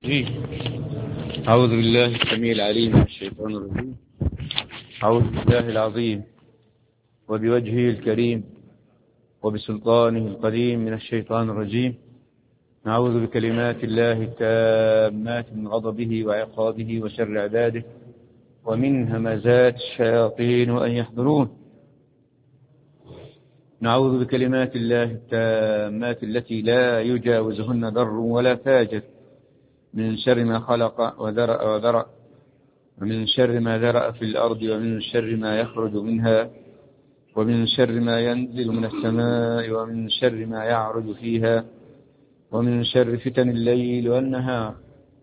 أعوذ بالله السميع العليم من الشيطان الرجيم. أعوذ بالله العظيم وبوجهه الكريم وبسلطانه القديم من الشيطان الرجيم. نعوذ بكلمات الله التامات من غضبه وعقابه وشر عباده ومن همزات الشياطين وأن يحضرون. نعوذ بكلمات الله التامات التي لا يجاوزهن بر ولا فاجر من شر ما خلق وذرأ ومن شر ما ذرأ في الأرض ومن شر ما يخرج منها ومن شر ما ينزل من السماء ومن شر ما يعرج فيها ومن شر فتن الليل والنهار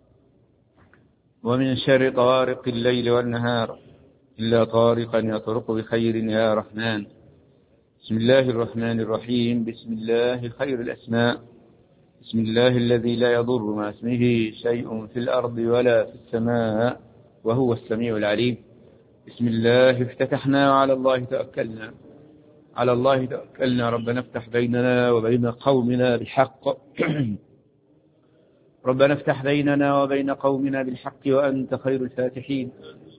ومن شر طارق الليل والنهار إلا طارقا يطرق بخير يا رحمن. بسم الله الرحمن الرحيم. بسم الله خير الأسماء. بسم الله الذي لا يضر مع اسمه شيء في الأرض ولا في السماء وهو السميع العليم. بسم الله افتتحنا وعلى الله توكلنا. على الله توكلنا. ربنا افتح بيننا وبين قومنا بالحق. ربنا افتح بيننا وبين قومنا بالحق وأنت خير الفاتحين.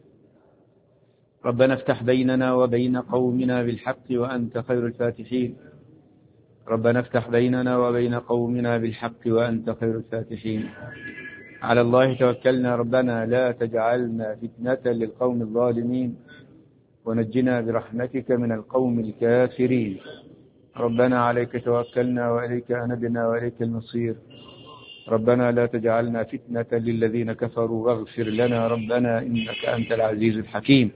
ربنا افتح بيننا وبين قومنا بالحق وأنت خير الفاتحين. ربنا افتح بيننا وبين قومنا بالحق وأنت خير الفاتحين. على الله توكلنا. ربنا لا تجعلنا فتنة للقوم الظالمين ونجنا برحمتك من القوم الكافرين. ربنا عليك توكلنا وإليك أنبنا وإليك المصير. ربنا لا تجعلنا فتنة للذين كفروا واغفر لنا ربنا إنك أنت العزيز الحكيم.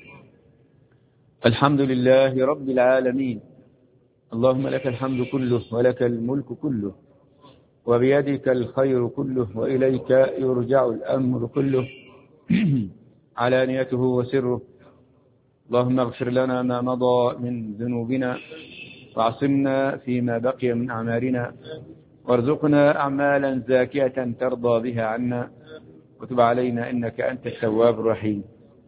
الحمد لله رب العالمين. اللهم لك الحمد كله ولك الملك كله وبيدك الخير كله وإليك يرجع الأمر كله علانيته وسره. اللهم اغفر لنا ما مضى من ذنوبنا وعصمنا فيما بقي من أعمالنا وارزقنا أعمالا زاكية ترضى بها عنا وتب علينا إنك أنت التواب الرحيم.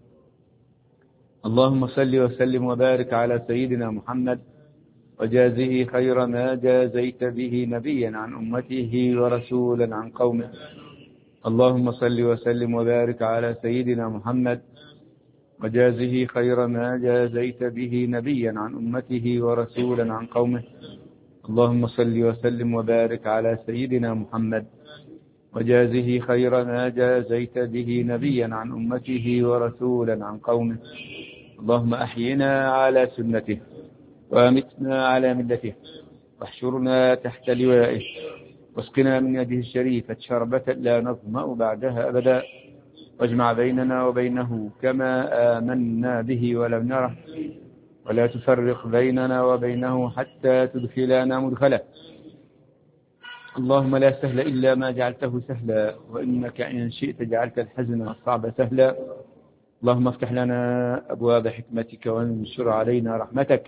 اللهم صل وسلم وبارك على سيدنا محمد وجازه خير ما جازيت به نبيا عن أمته ورسولا عن قومه. اللهم صل وسلم وبارك على سيدنا محمد وجازه خير ما جازيت به نبيا عن أمته ورسولا عن قومه. اللهم صل وسلم وبارك على سيدنا محمد وجازه خير ما جازيت به نبيا عن أمته ورسولا عن قومه. اللهم أحينا على سنته وامتنا على ملته واحشرنا تحت لوائه واسقنا من يده الشريفة شربة لا نظمأ بعدها أبدا واجمع بيننا وبينه كما آمنا به ولم نره ولا تفرق بيننا وبينه حتى تدخلنا مدخله. اللهم لا سهل إلا ما جعلته سهلا وإنك إن شئت جعلت الحزن والصعب سهلا. اللهم افتح لنا أبواب حكمتك وانشر علينا رحمتك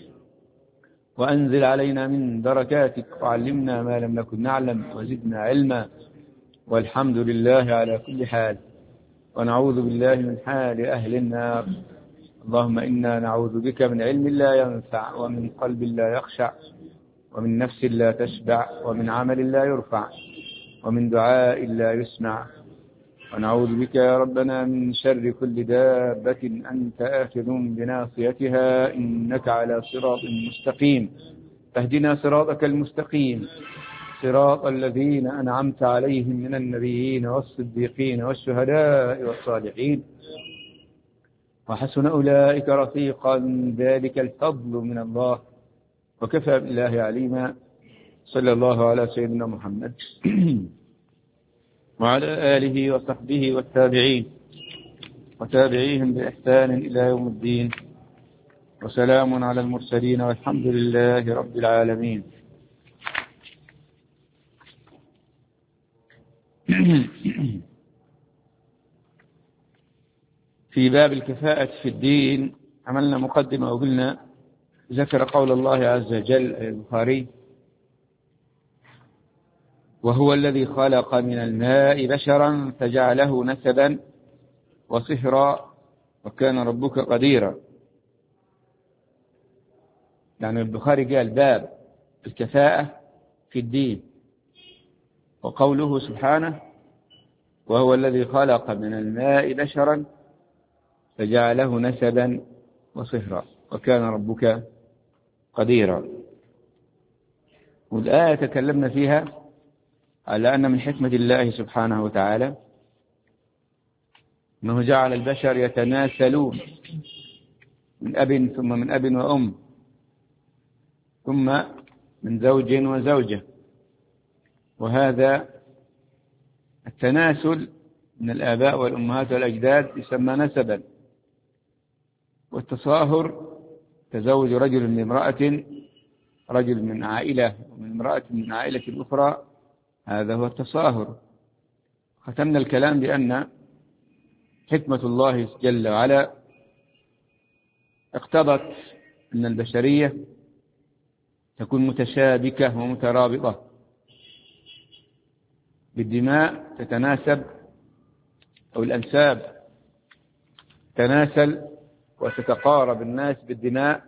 وأنزل علينا من بركاتك وعلمنا ما لم نكن نعلم وزدنا علما والحمد لله على كل حال ونعوذ بالله من حال أهل النار. اللهم إنا نعوذ بك من علم لا ينفع ومن قلب لا يخشع ومن نفس لا تشبع ومن عمل لا يرفع ومن دعاء لا يسمع. ونعوذ بك يا ربنا من شر كل دابة أنت آخذ بناصيتها إنك على صراط مستقيم. فاهدنا صراطك المستقيم صراط الذين أنعمت عليهم من النبيين والصديقين والشهداء والصالحين وحسن أولئك رفيقا ذلك الفضل من الله وكفى بالله عليما. صلى الله على سيدنا محمد وعلى آله وصحبه والتابعين وتابعيهم بإحسان إلى يوم الدين وسلام على المرسلين والحمد لله رب العالمين. في باب الكفاءة في الدين عملنا مقدمة وقلنا ذكر قول الله عز وجل البخاري وهو الذي خلق من الماء بشرا فجعله نسبا وصهرا وكان ربك قديرا. يعني البخاري قال باب الكفاءة في الدين وقوله سبحانه وهو الذي خلق من الماء بشرا فجعله نسبا وصهرا وكان ربك قديرا. والآية تكلمنا فيها على أن من حكمة الله سبحانه وتعالى أنه جعل البشر يتناسلون من أب ثم من أب وأم ثم من زوج وزوجة، وهذا التناسل من الآباء والأمهات والأجداد يسمى نسبا. والتصاهر تزوج رجل من امرأة، رجل من عائلة ومن امرأة من عائلة أخرى، هذا هو التصاهر. ختمنا الكلام بأن حكمة الله جل وعلا اقتضت أن البشرية تكون متشابكة ومترابطة بالدماء، تتناسب أو الأنساب تناسل وتتقارب الناس بالدماء،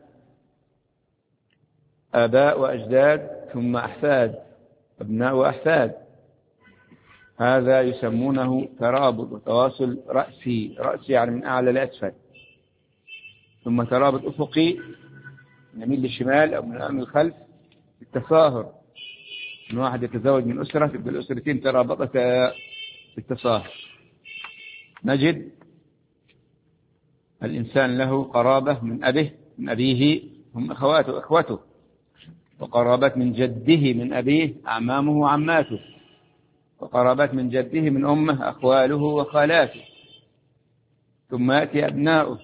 آباء وأجداد ثم أحفاد، أبناء وأحفاد. هذا يسمونه ترابط وتواصل رأسي، رأسي يعني من أعلى لأسفل، ثم ترابط أفقي من يمين للشمال أو من الأمام للخلف. التصاهر من واحد يتزوج من أسرة تبقى الأسرتين ترابطتا بالتصاهر. نجد الإنسان له قرابة من أبيه من أبيه هم أخواته أخوته، وقرابات من جده من أبيه أعمامه وعماته، وقرابات من جده من أمه أخواله وخالاته، ثم يأتي أبناؤه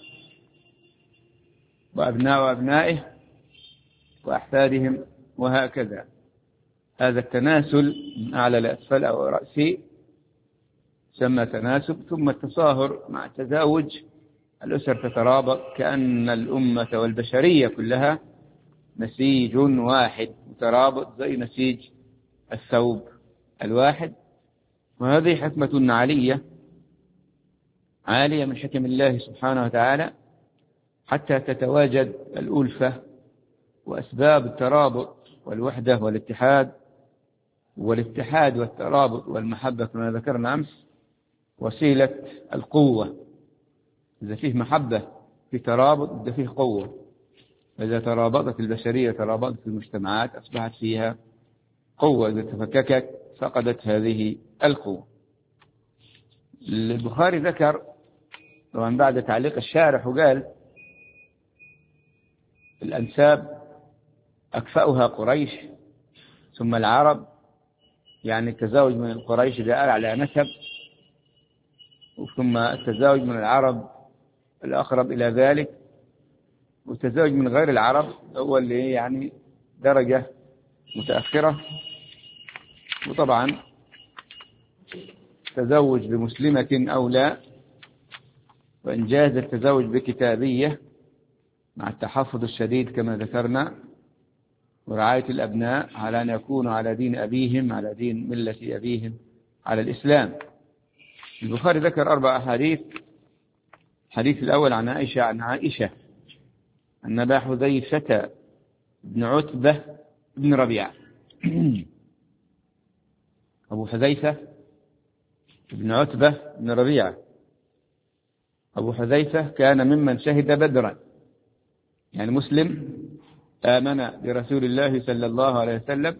وأبناء أبنائه وأحفادهم وهكذا. هذا التناسل من أعلى لأسفل أو رأسي سمى تناسب. ثم التصاهر مع التزاوج، الأسر تترابط كأن الأمة والبشرية كلها نسيج واحد مترابط زي نسيج الثوب الواحد. وهذه حكمة عالية من حكم الله سبحانه وتعالى حتى تتواجد الألفة وأسباب الترابط والوحدة والاتحاد. والاتحاد والترابط والمحبة كما ذكرنا أمس وسيلة القوة. إذا فيه محبة في ترابط إذا فيه قوة. إذا ترابطت البشرية ترابطت المجتمعات أصبحت فيها قوة، إذا تفككت فقدت هذه القوة. البخاري ذكر طبعا بعد تعليق الشارح وقال الأنساب أكفأها قريش ثم العرب، يعني التزاوج من القريش ده أعلى نسب، ثم التزاوج من العرب الأقرب إلى ذلك، والتزاوج من غير العرب هو اللي يعني درجة متأخرة. وطبعا التزوج بمسلمة أولى، وإن جاز التزوج بكتابية مع التحفظ الشديد كما ذكرنا، ورعاية الأبناء على أن يكونوا على دين أبيهم، على دين ملة أبيهم، على الإسلام. البخاري ذكر 4 أحاديث. الحديث الأول عن عائشة أن أبا حذيفة بن عتبة بن ربيعة أبو حذيفة بن عتبة بن ربيعة أبو حذيفة كان ممن شهد بدرا، يعني مسلم آمن برسول الله صلى الله عليه وسلم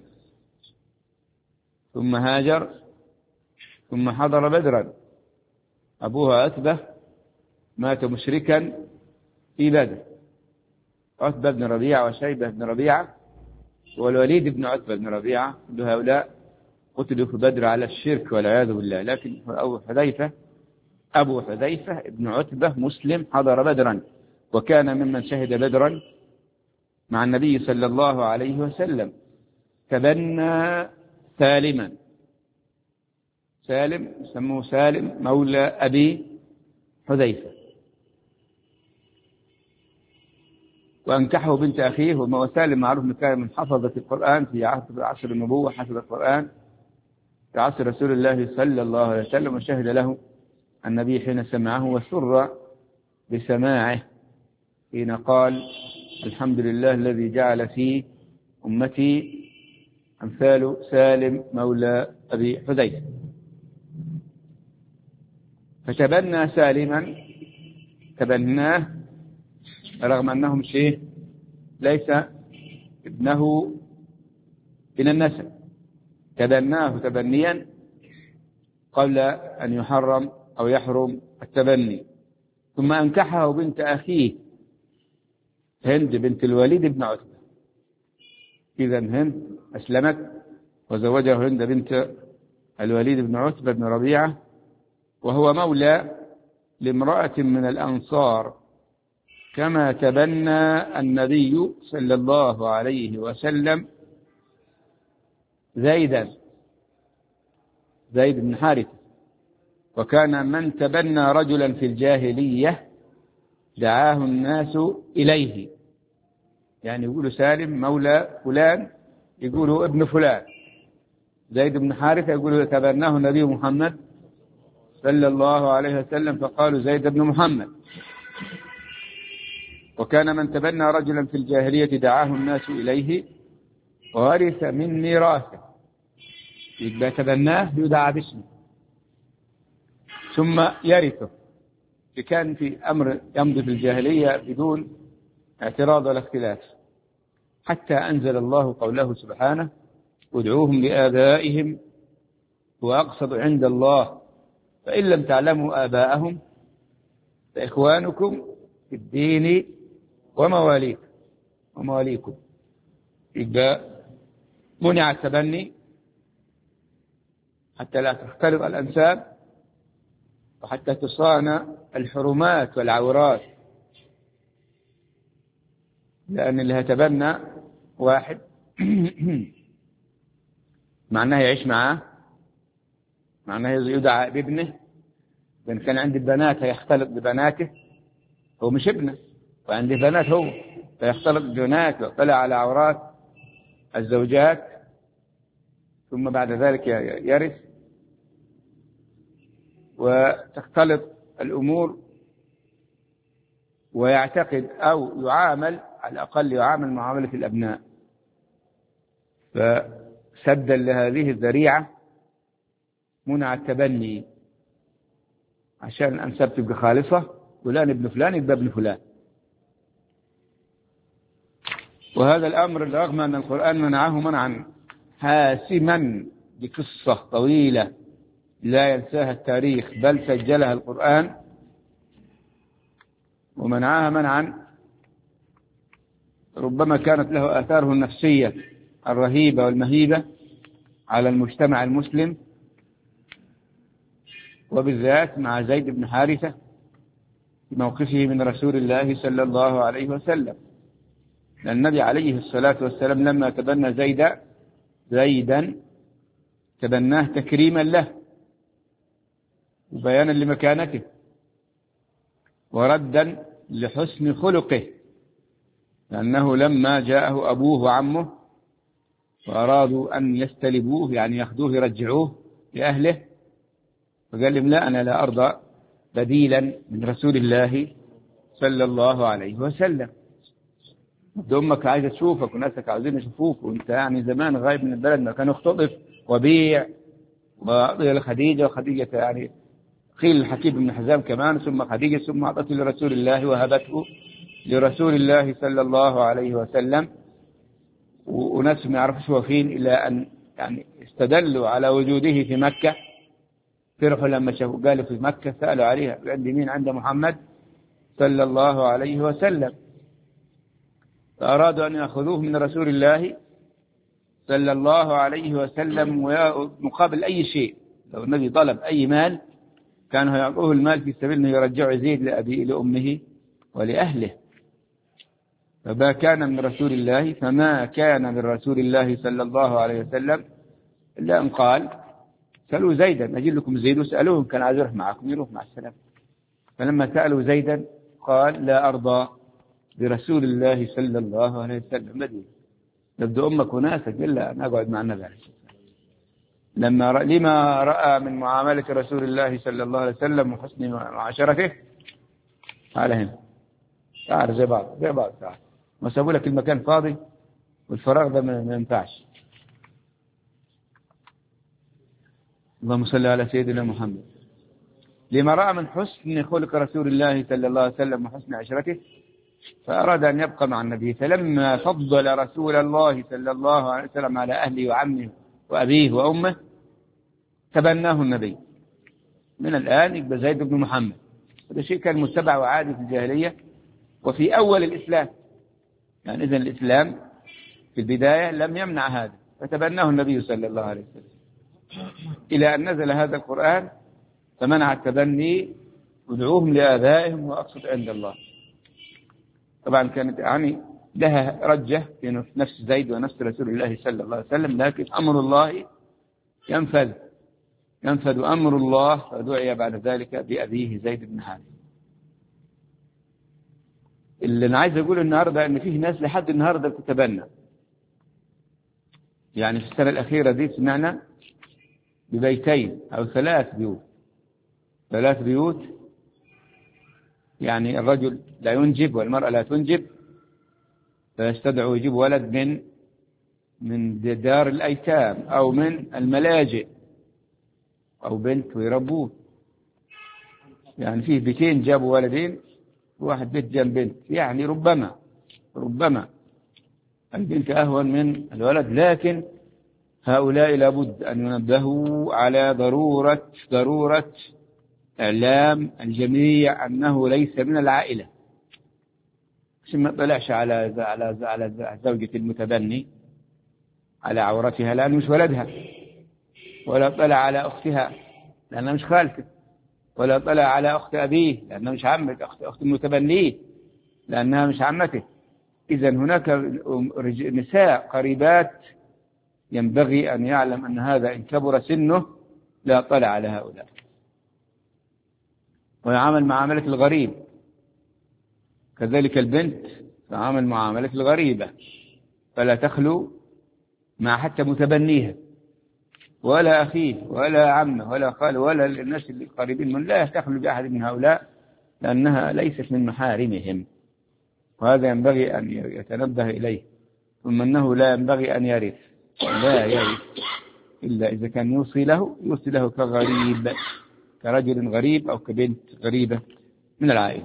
ثم هاجر ثم حضر بدرا. أبوها عتبة مات مشركا في بدر، عتبة بن ربيعة وشيبة بن ربيعة والوليد بن عتبة بن ربيعة، كل هؤلاء قتلوا في بدر على الشرك والعياذ بالله. لكن أبو حذيفة بن عتبة مسلم حضر بدرا وكان ممن شهد بدرا مع النبي صلى الله عليه وسلم. تبنى سالما، سالم يسموه سالم مولى أبي حذيفة، وأنكحه بنت أخيه. وما سالم معروف أنه كان من حفظة القرآن في عصر النبوة، حفظ القرآن في عصر رسول الله صلى الله عليه وسلم، وشهد له النبي حين سمعه وسر بسماعه حين قال الحمد لله الذي جعل في أمتي أمثال سالم مولى أبي حذيفة. فتبنى سالما، تبناه رغم أنهم شيء ليس ابنه من النسب، تبناه تبنيا قبل أن يحرم أو يحرم التبني. ثم أنكحه بنت أخيه هند بنت الوليد بن عتبة. إذا هند أسلمت وزوجه هند بنت الوليد بن عتبة بن ربيعة، وهو مولى لامرأة من الأنصار، كما تبنى النبي صلى الله عليه وسلم زيد بن حارثة. وكان من تبنى رجلا في الجاهلية دعاه الناس إليه، يعني يقولوا سالم مولى فلان يقولوا ابن فلان، زيد بن حارثة يقولوا تبناه النبي محمد صلى الله عليه وسلم فقالوا زيد بن محمد. وكان من تبنى رجلا في الجاهلية دعاه الناس إليه وورث من ميراثه، يبقى تبناه يدعى باسمه ثم يرثه. كان في أمر يمضي في الجاهلية بدون اعتراض ولا اختلاف، حتى أنزل الله قوله سبحانه ادعوهم لآبائهم وأقسط عند الله فإن لم تعلموا آباءهم فإخوانكم في الدين ومواليكم. يبقى منع التبني حتى لا تختلط الأنساب وحتى تصان الحرمات والعورات، لأن اللي هتبنى واحد معناه يعيش معاه، معناه يدعى بابنه. إذا كان عندي بنات هيختلط ببناته، هو مش ابنه، وعندي بنات هو فيختلط ببنات ويطلع على عورات الزوجات، ثم بعد ذلك يرث وتختلط الأمور، ويعتقد أو يعامل على الأقل يعامل معاملة الأبناء. فسدا لهذه الذريعة منع التبني عشان الأنساب تبقى خالصة، فلان ابن فلان يبقى ابن فلان. وهذا الأمر رغم أن القرآن منعه منعا حاسما بقصة طويلة لا ينساها التاريخ، بل سجلها القرآن، ومنعها منعا ربما كانت له آثاره النفسية الرهيبة والمهيبة على المجتمع المسلم، وبالذات مع زيد بن حارثة في موقفه من رسول الله صلى الله عليه وسلم. لأن النبي عليه الصلاة والسلام لما تبنى زيدا تبناه تكريما له وبيانا لمكانته وردا لحسن خلقه، لأنه لما جاءه أبوه وعمه وأرادوا أن يستلبوه يعني يأخذوه يرجعوه لأهله، فقال لهم لا، أنا لا أرضى بديلا من رسول الله صلى الله عليه وسلم. أمك عايزة تشوفك وناسك عايزين يشوفوك، وانت يعني زمان غايب من البلد، ما كان اختطف وبيع وأعطي لخديجة، وخديجة يعني قيل الحكيم بن حزام كمان، ثم خديجة، ثم أعطته لرسول الله وهبته لرسول الله صلى الله عليه وسلم. وناس ما يعرفوش هو فين، إلى أن يعني استدلوا على وجوده في مكة، فرحوا لما شافوا قالوا في مكة، سألوا عليها عند مين؟ عند محمد صلى الله عليه وسلم، فأرادوا أن يأخذوه من رسول الله صلى الله عليه وسلم مقابل أي شيء. لو النبي طلب أي مال كانوا يعطوه المال في سبيل أنه يرجع يزيد لأبيه لأمه ولأهله. فما كان من رسول الله صلى الله عليه وسلم إلا أن قال سألوا زيدا أجل لكم زيد، وسألوهم كان عايز يروح معكم، يروح مع السلام. فلما سألوا زيدا قال لا أرضى برسول الله صلى الله عليه وسلم مدينة، تبدو أمك وناسك إلا أن أقعد مع النبي عليه الصلاة والسلام. لما رأى من معاملة رسول الله صلى الله عليه وسلم وحسن معاشرته تعال هنا، تعال زي بعض تعال، ما سابوا لك المكان فاضي والفراغ ده ما ينفعش. اللهم صل على سيدنا محمد. لما رأى من حسن خلق رسول الله صلى الله عليه وسلم وحسن عشرته، فأراد أن يبقى مع النبي. فلما فضل رسول الله صلى الله عليه وسلم على أهله وعمه وأبيه وأمه تبناه النبي. من الآن يبقى زيد بن محمد. هذا شيء كان متبع وعادي في الجاهلية وفي أول الإسلام. يعني إذن الإسلام في البداية لم يمنع هذا، فتبناه النبي صلى الله عليه وسلم إلى أن نزل هذا القرآن فمنع التبني، ادعوهم لآبائهم وأقسط عند الله. طبعا كانت يعني لها رجة في نفس زيد ونفس رسول الله صلى الله عليه وسلم، لكن أمر الله ينفذ أمر الله، فدعي بعد ذلك بأبيه زيد بن حارثة. اللي أنا عايز أقول النهاردة أن فيه ناس لحد النهاردة بتتبنى. يعني في السنة الأخيرة دي سمعنا ببيتين أو ثلاث بيوت، يعني الرجل لا ينجب والمرأة لا تنجب، فيستدعوا يجيب ولد من دار الأيتام أو من الملاجئ أو بنت ويربوه. يعني فيه بيتين جابوا ولدين، واحد بيت جاب بنت. يعني ربما البنت أهون من الولد، لكن هؤلاء لابد أن ينبهوا على ضرورة إعلام الجميع أنه ليس من العائلة، عشان ما طلعش على زوجة المتبني على عورتها لأنه مش ولدها، ولا طلع على أختها لأنها مش خالته، ولا طلع على أخت أبيه لأنها مش عمة، أخت المتبنيه لأنها مش عمته. إذن هناك نساء قريبات ينبغي أن يعلم أن هذا إن كبر سنه لا طلع على هؤلاء، ويعامل معاملة الغريب. كذلك البنت تعامل معاملة الغريبة، فلا تخلو مع حتى متبنيها ولا أخيه ولا عمه ولا خاله ولا الناس القريبين من، لا تخلو بأحد من هؤلاء لأنها ليست من محارمهم، وهذا ينبغي أن يتنبه إليه. ثم أنه لا ينبغي أن يرث، لا يرث إلا إذا كان يوصي له كغريب، كرجل غريب أو كبنت غريبة من العائلة.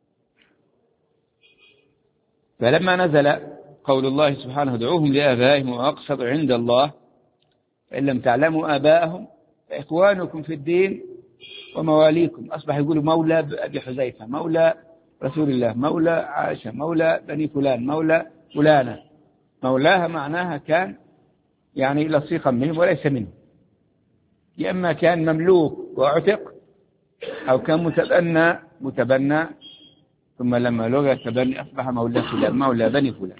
فلما نزل قول الله سبحانه ادعوهم لآبائهم وأقسط عند الله فإن لم تعلموا آباءهم فإخوانكم في الدين ومواليكم. أصبح يقولوا مولى أبي حذيفة، مولى رسول الله، مولى عائشة، مولى بني فلان، مولى فلانة. مولاها معناها كان يعني لصيقا منهم وليس منهم، يا إما كان مملوك وعتق أو كان متبنى ثم لما لغى التبني أصبح مولى فلان، مولى بني فلان.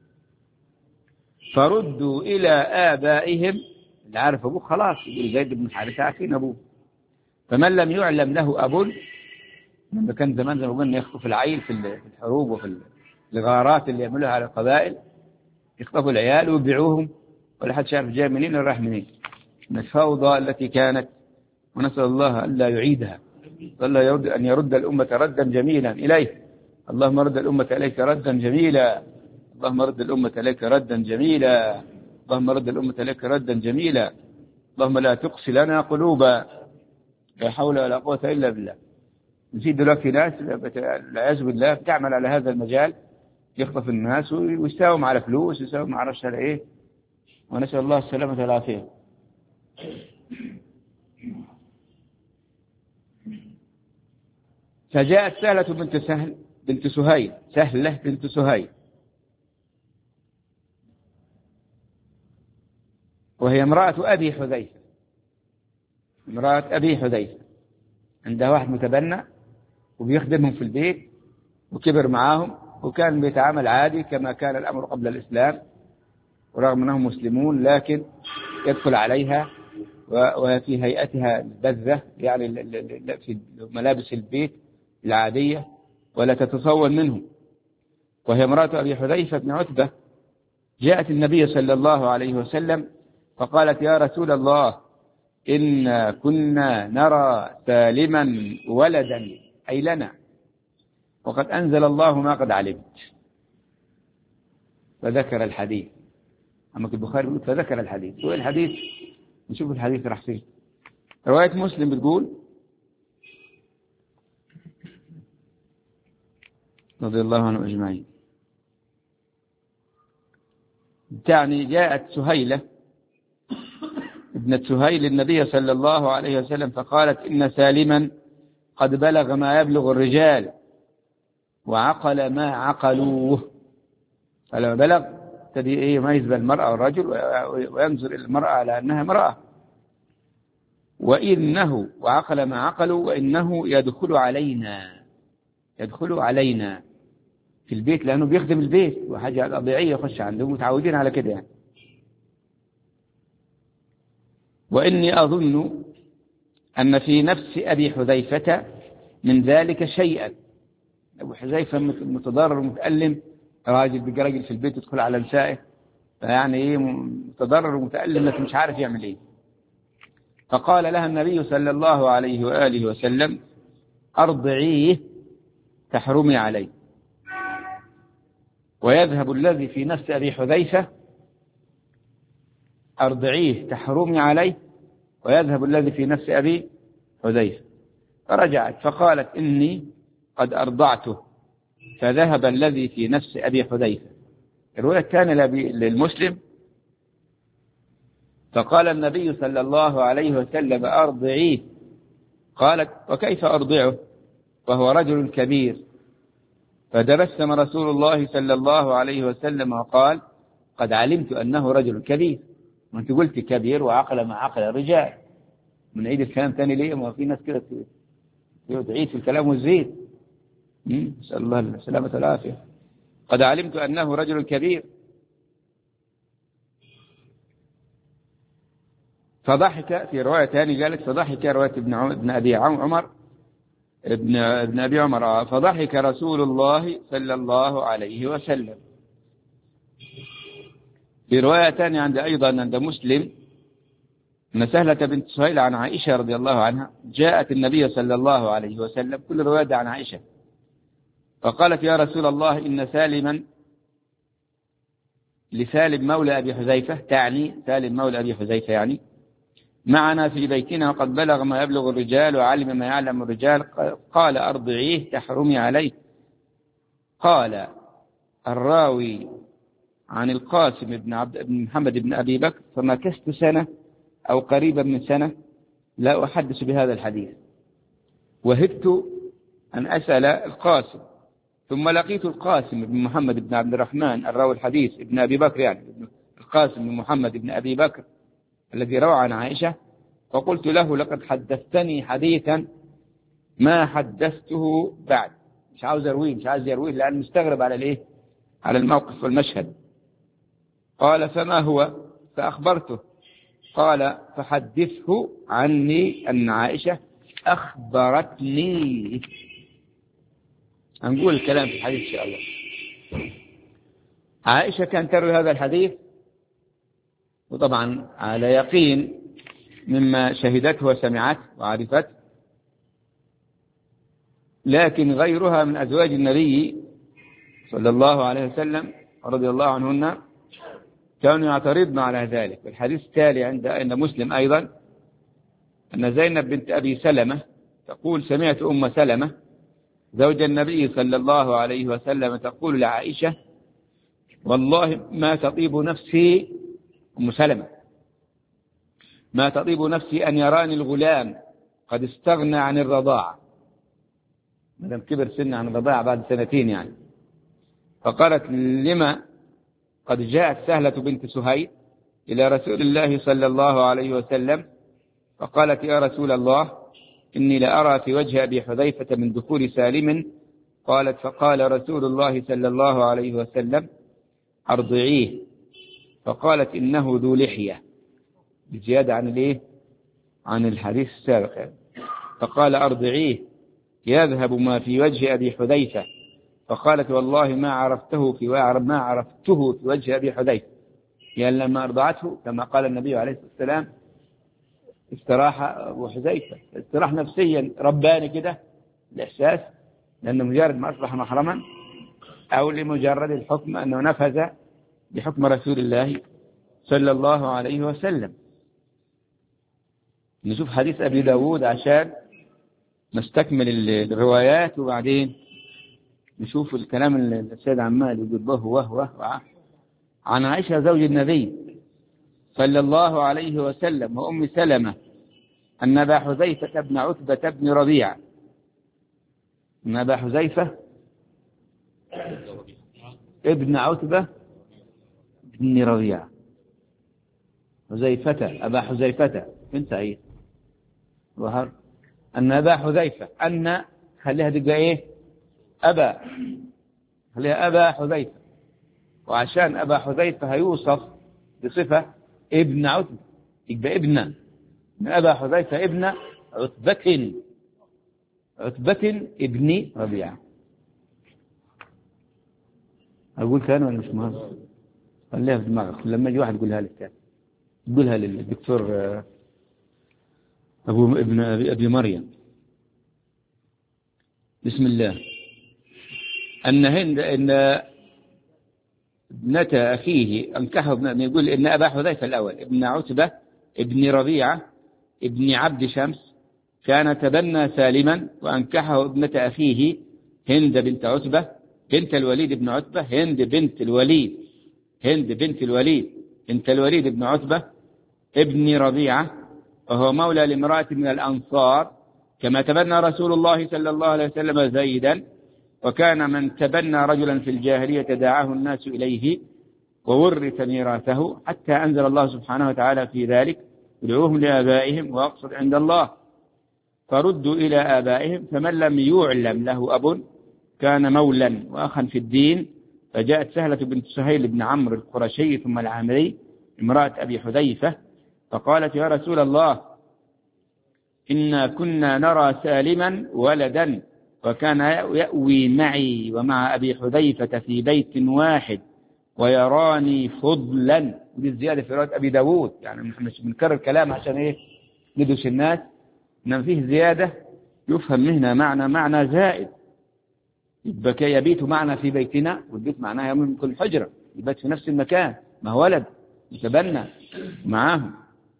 فردوا إلى آبائهم، اللي عارف أبوه خلاص يقول زيد بن حارثة عارفين أبوه. فمن لم يعلم له أب، لما كان زمان زي ما قلنا يخطف العيل في الحروب وفي الغارات اللي يعملوها على القبائل، يخطفوا العيال ويبيعوهم ولا حد شاف جاي منين ولا راح منين، من الفوضى التي كانت. ونسأل الله ألا يعيدها، الله أن يرد الأمة ردا جميلا إليه. اللهم رد الأمة إليك ردا جميلا، اللهم رد الأمة إليك ردا جميلا، اللهم رد الأمة إليك ردا جميلا، اللهم لا تقسي لنا قلوبا، لا حول ولا قوة إلا بالله. نسيت دلوقتي ناس والعياذ بالله بتعمل على هذا المجال، يخطف الناس ويساوم على فلوس، يساوم على رشا إيه، ونسأل الله السلامة والعافية. فجاءت سهلة بنت سهيل وهي امرأة أبي حذيفة، عندها واحد متبنى وبيخدمهم في البيت وكبر معاهم، وكان بيتعامل عادي كما كان الأمر قبل الإسلام، ورغم أنهم مسلمون لكن يدخل عليها وفي هيئتها البذة، يعني في ملابس البيت العادية، ولا تتصور منهم. وهي امرأة أبي حذيفة بن عتبة. جاءت النبي صلى الله عليه وسلم فقالت يا رسول الله إن كنا نرى سالما ولدا أي لنا، وقد أنزل الله ما قد علمت. فذكر الحديث. أما البخاري يقول فذكر الحديث، والحديث نشوف الحديث راح فيه. رواية مسلم بتقول رضي الله عنهم أجمعين. يعني جاءت سهيلة ابنة سهيل النبي صلى الله عليه وسلم فقالت إن سالما قد بلغ ما يبلغ الرجال وعقل ما عقلوه. فلما بلغ ابتدي يميز بين المرأة والرجل وينظر إلى المرأة على أنها امرأة. وإنه وعقل ما عقلوا وإنه يدخل علينا في البيت لأنه بيخدم البيت وحاجة طبيعية يخش عندهم متعودين على كده يعني. وإني أظن أن في نفس أبي حذيفة من ذلك شيئا. أبو حذيفة متضرر ومتألم، راجل بيجي راجل في البيت يدخل على نسائه، يعني إيه متضرر ومتألم لكن مش عارف يعمل إيه. فقال لها النبي صلى الله عليه وآله وسلم أرضعيه تحرمي عليه. ويذهب الذي في نفس أبي حذيفة، أرضعيه تحرمي عليه، ويذهب الذي في نفس أبي حذيفة. فرجعت فقالت إني قد أرضعته، فذهب الذي في نفس أبي حذيفة. الرواية الثانية للمسلم فقال النبي صلى الله عليه وسلم أرضعيه. قالت وكيف أرضعه وهو رجل كبير؟ فتبسم رسول الله صلى الله عليه وسلم وقال قد علمت أنه رجل كبير. وانت قلت كبير وعقل ما عقل الرجال، من عيد الكلام تاني ليه؟ ما في ناس كده تعيد في الكلام والزيد. نسأل الله السلامة والعافية. قد علمت أنه رجل كبير. فضحك في رواية ثانية قالت فضحك رواية ابن أبي عمر ابن أبي عمر فضحك رسول الله صلى الله عليه وسلم. في رواية ثانية عند مسلم أن سهلة بنت سهيل عن عائشة رضي الله عنها جاءت النبي صلى الله عليه وسلم، كل رواية عن عائشة، فقالت يا رسول الله إن سالما لسالم مولى أبي حذيفة، تعني سالم مولى أبي حذيفة يعني، معنا في بيتنا وقد بلغ ما يبلغ الرجال وعلم ما يعلم الرجال، قال أرضعيه تحرمي عليه. قال الراوي عن القاسم بن محمد بن أبي بكر فمكثت سنة أو قريبا من سنة لا أحدث بهذا الحديث، وهبت أن أسأل القاسم، ثم لقيت القاسم بن محمد بن عبد الرحمن الراوي الحديث ابن أبي بكر، يعني القاسم بن محمد بن أبي بكر الذي روى عن عائشة، فقلت له لقد حدثتني حديثا ما حدثته بعد. مش عاوز يرويه لأن مستغرب على الإيه؟ على الموقف والمشهد. قال فما هو؟ فأخبرته. قال فحدثه عني أن عائشة أخبرتني. هنقول الكلام في الحديث إن شاء الله. عائشة كانت تروي هذا الحديث، وطبعا على يقين مما شهدته وسمعته وعرفته، لكن غيرها من أزواج النبي صلى الله عليه وسلم رضي الله عنهن كانوا يعترضن على ذلك. الحديث التالي عند مسلم أيضا أن زينب بنت أبي سلمة تقول سمعت أم سلمة زوج النبي صلى الله عليه وسلم تقول لعائشة والله ما تطيب نفسي، أم سلمة ما تطيب نفسي أن يراني الغلام قد استغنى عن الرضاعة، مدام كبر سن عن الرضاعة بعد 2 سنين يعني. فقالت لما؟ قد جاءت سهلة بنت سهيل إلى رسول الله صلى الله عليه وسلم فقالت يا رسول الله إني لأرى في وجه أبي حذيفة من دخول سالم. قالت فقال رسول الله صلى الله عليه وسلم أرضعيه. فقالت إنه ذو لحية، بزيادة عن الحديث السابق. فقال أرضعيه يذهب ما في وجه أبي حذيفة. فقالت والله ما عرفته في وجه أبي حذيفة، يعني لما أرضعته كما قال النبي عليه الصلاة والسلام استراح أبو حذيفة استراح نفسيا رباني كده الإحساس، لأنه مجرد ما أصبح محرما أو لمجرد الحكم أنه نفذ بحكم رسول الله صلى الله عليه وسلم. نشوف حديث أبي داود عشان نستكمل الروايات وبعدين نشوف الكلام اللي السيد عمال يقول به وه عن عائشة زوج النبي صلى الله عليه وسلم وأم سلمة أن أبا حذيفة بن عتبة بن ربيعة، أن أبا حذيفة ابن عتبة بن ربيعة، حذيفة أبا حذيفة بن سعيد ظهر أن أبا حذيفة، أن خليها تبقى إيه أبا، خليها أبا حذيفة، وعشان أبا حذيفة هيوصف بصفة ابن عتبة يبقى ابن من أبا حذيفة ابن عتبة ابن ربيعة. أقول كان ولا مش مهم؟ خليها في دماغك لما يجي واحد يقولها لك كان يقولها للدكتور ابن أبي مريم. بسم الله. أن هند إن ابنة أخيه أنكحه يقول إن أبا حذيفة الأول ابن عتبة ابن ربيعة ابن عبد شمس كان تبنى سالما، وأنكحه ابنة أخيه هند بنت عتبة بنت الوليد بن عتبة، هند بنت الوليد بنت الوليد بن عتبة ابن ربيعة، وهو مولى لامرأة من الأنصار، كما تبنى رسول الله صلى الله عليه وسلم زيدا. وكان من تبنى رجلا في الجاهلية دعاه الناس إليه وورث ميراثه، حتى أنزل الله سبحانه وتعالى في ذلك: ادعوهم لآبائهم وأقصد عند الله، فردوا إلى آبائهم. فمن لم يعلم له أب كان مولا وأخا في الدين. فجاءت سهلة بنت سهيل بن عمرو القرشي ثم العامري امرأة أبي حذيفة فقالت: يا رسول الله، إنا كنا نرى سالما ولدا، وكان يأوي معي ومع أبي حذيفة في بيت واحد، ويراني فضلا. ودي الزيادة في رواية أبي داود، يعني مش بنكرر الكلام عشان إيه ندوش الناس، إنما فيه زيادة يفهم منها معنى زائد. يبقى يبيت معنا في بيتنا، والبيت معناها من كل حجرة، يبات في نفس المكان، ما هو ولد يتبنى معاهم.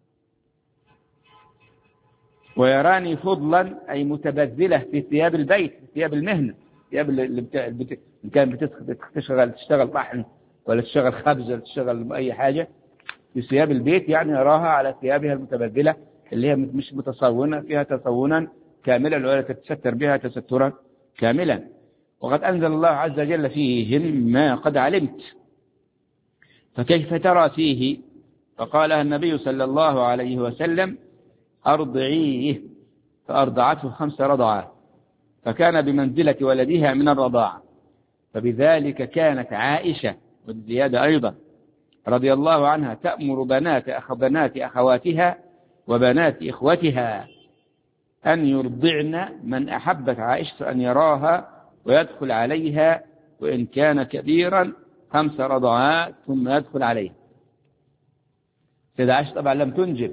ويراني فضلا أي متبذلة في ثياب البيت، في ثياب المهنة، ثياب اللي كانت تشتغل طحن ولا تشتغل خبز ولا تشتغل أي حاجة في ثياب البيت، يعني يراها على ثيابها المتبذلة اللي هي مش متصونة فيها تصونا كاملا ولا تتستر بها تسترا كاملا. وقد أنزل الله عز وجل فيهم ما قد علمت، فكيف ترى فيه؟ فقالها النبي صلى الله عليه وسلم: أرضعيه. فأرضعته 5 رضعات، فكان بمنزلة ولدها من الرضاعة. فبذلك كانت عائشة والزيادة أيضا رضي الله عنها تأمر بنات أخواتها وبنات إخوتها أن يرضعن من أحبت عائشة أن يراها ويدخل عليها، وإن كان كبيرا 5 رضعات ثم يدخل عليها. سيدة عائشة طبعا لم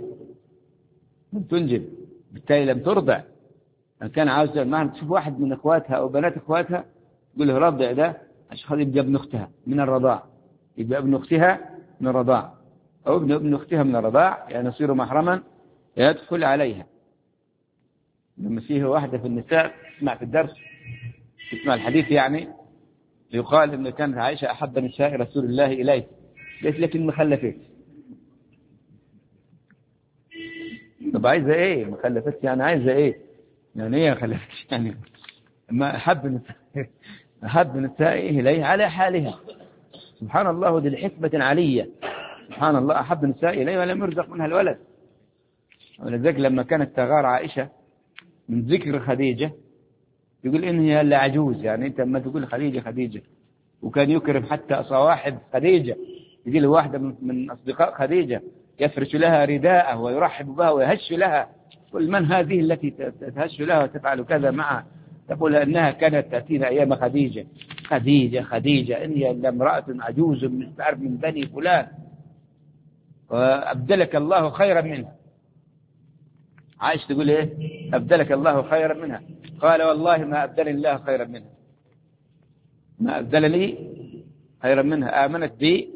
تنجب، بالتالي لم ترضع. أن كان عاوز معها تشوف واحد من إخواتها أو بنات إخواتها تقول له رضع ده عشان يبقى ابن أختها من الرضاع، يبقى ابن أختها من الرضاع، أو ابن أختها من الرضاع، يعني يصير محرما يدخل عليها. لما فيه واحدة في النساء تسمع في الدرس، تسمع الحديث، يعني يقال إن كانت عائشة أحب نساء رسول الله إليه، ليش؟ لكن ما خلفتش. طب عايزة إيه؟ ما خلفتش يعني عايزة إيه؟ يعني إيه ما خلفتش؟ يعني ما أحب نسائه إليه على حالها. سبحان الله، ودي لحكمة علية. سبحان الله، أحب نسائه إليه ولم يرزق منها الولد. ولذلك لما كانت تغار عائشة من ذكر خديجة يقول إن هي إلا عجوز، يعني أنت لما تقول خديجة، وكان يكرم حتى صواحب خديجة، يجي له واحدة من أصدقاء خديجة يفرش لها رداءه ويرحب بها ويهش لها، قل من هذه التي تهش لها وتفعل كذا معها؟ تقول أنها كانت تأتينا أيام خديجة إني امرأة عجوز من بني فلان وأبدلك الله خيرا منها. عائشة تقول إيه؟ أبدلك الله خيرا منها. قال: والله ما أبدلني الله خيرا منها، ما أبدلني خيرا منها، آمنت بي